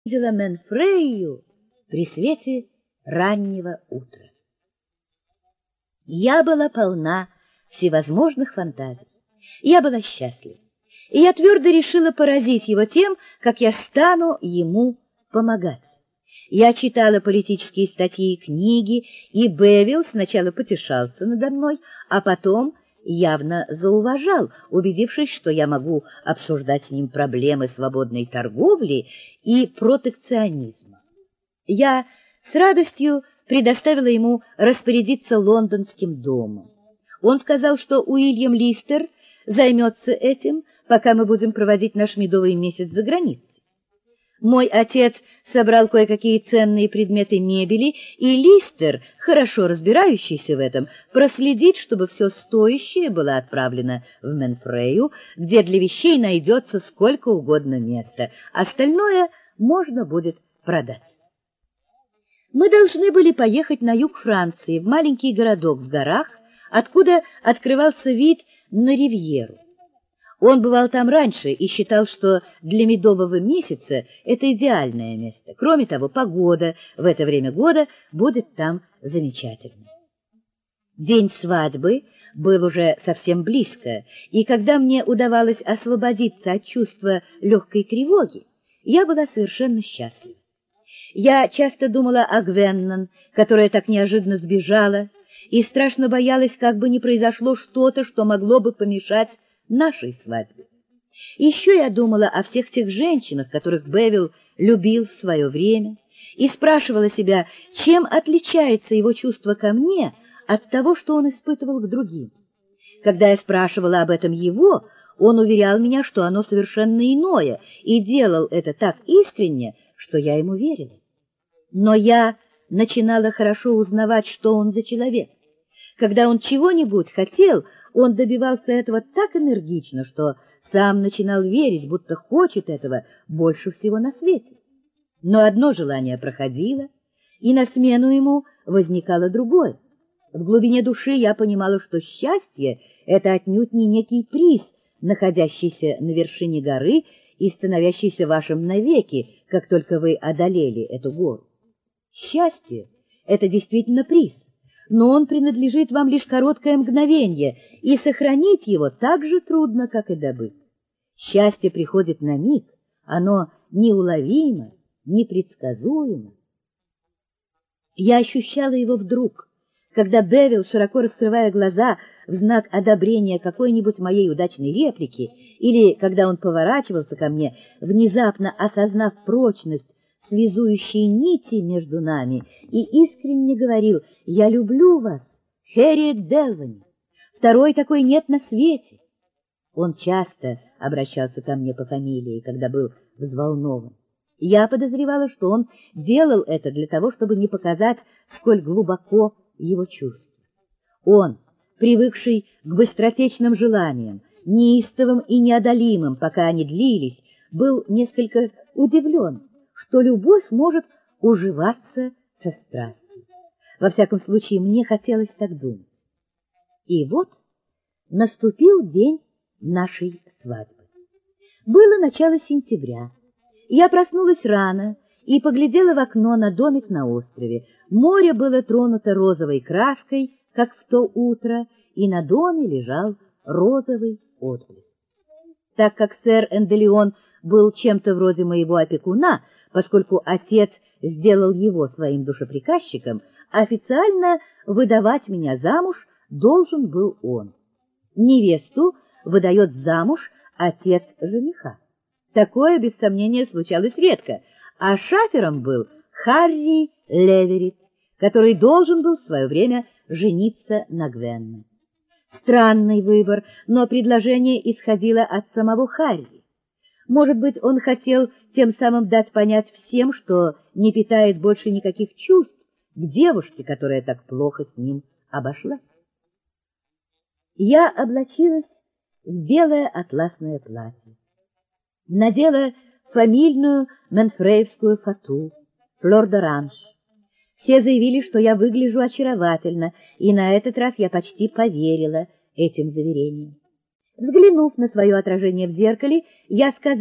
видела Менфрейю при свете раннего утра. Я была полна всевозможных фантазий. Я была счастлива, и я твердо решила поразить его тем, как я стану ему помогать. Я читала политические статьи и книги, и Бевилл сначала потешался надо мной, а потом явно зауважал, убедившись, что я могу обсуждать с ним проблемы свободной торговли и протекционизма. Я с радостью предоставила ему распорядиться лондонским домом. Он сказал, что Уильям Листер займется этим, пока мы будем проводить наш медовый месяц за границей. Мой отец собрал кое-какие ценные предметы мебели, и Листер, хорошо разбирающийся в этом, проследит, чтобы все стоящее было отправлено в Менфрейю, где для вещей найдется сколько угодно места. Остальное можно будет продать. Мы должны были поехать на юг Франции, в маленький городок в горах, откуда открывался вид на ривьеру. Он бывал там раньше и считал, что для медового месяца это идеальное место. Кроме того, погода в это время года будет там замечательной. День свадьбы был уже совсем близко, и когда мне удавалось освободиться от чувства легкой тревоги, я была совершенно счастлива. Я часто думала о Гвеннон, которая так неожиданно сбежала, и страшно боялась, как бы не произошло что-то, что могло бы помешать нашей свадьбе. Еще я думала о всех тех женщинах, которых Бевилл любил в свое время, и спрашивала себя, чем отличается его чувство ко мне от того, что он испытывал к другим. Когда я спрашивала об этом его, он уверял меня, что оно совершенно иное, и делал это так искренне, что я ему верила. Но я начинала хорошо узнавать, что он за человек. Когда он чего-нибудь хотел, он добивался этого так энергично, что сам начинал верить, будто хочет этого больше всего на свете. Но одно желание проходило, и на смену ему возникало другое. В глубине души я понимала, что счастье — это отнюдь не некий приз, находящийся на вершине горы и становящийся вашим навеки, как только вы одолели эту гору. Счастье — это действительно приз, но он принадлежит вам лишь короткое мгновение, и сохранить его так же трудно, как и добыть. Счастье приходит на миг, оно неуловимо, непредсказуемо. Я ощущала его вдруг, когда Бевилл, широко раскрывая глаза в знак одобрения какой-нибудь моей удачной реплики, или когда он поворачивался ко мне, внезапно осознав прочность связующие нити между нами, и искренне говорил: «Я люблю вас, Хэрриет Делвани, второй такой нет на свете». Он часто обращался ко мне по фамилии, когда был взволнован. Я подозревала, что он делал это для того, чтобы не показать, сколь глубоко его чувства. Он, привыкший к быстротечным желаниям, неистовым и неодолимым, пока они длились, был несколько удивлен, что любовь может уживаться со страстью. Во всяком случае, мне хотелось так думать. И вот наступил день нашей свадьбы. Было начало сентября. Я проснулась рано и поглядела в окно на домик на острове. Море было тронуто розовой краской, как в то утро, и на доме лежал розовый отблеск. Так как сэр Энделеон был чем-то вроде моего опекуна, поскольку отец сделал его своим душеприказчиком, официально выдавать меня замуж должен был он. Невесту выдает замуж отец жениха. Такое, без сомнения, случалось редко, а шафером был Харри Леверит, который должен был в свое время жениться на Гвеннон. Странный выбор, но предложение исходило от самого Харри. Может быть, он хотел тем самым дать понять всем, что не питает больше никаких чувств к девушке, которая так плохо с ним обошлась. Я облачилась в белое атласное платье, надела фамильную менфреевскую фату, флёр-д'оранж. Все заявили, что я выгляжу очаровательно, и на этот раз я почти поверила этим заверениям. Взглянув на свое отражение в зеркале, я сказала: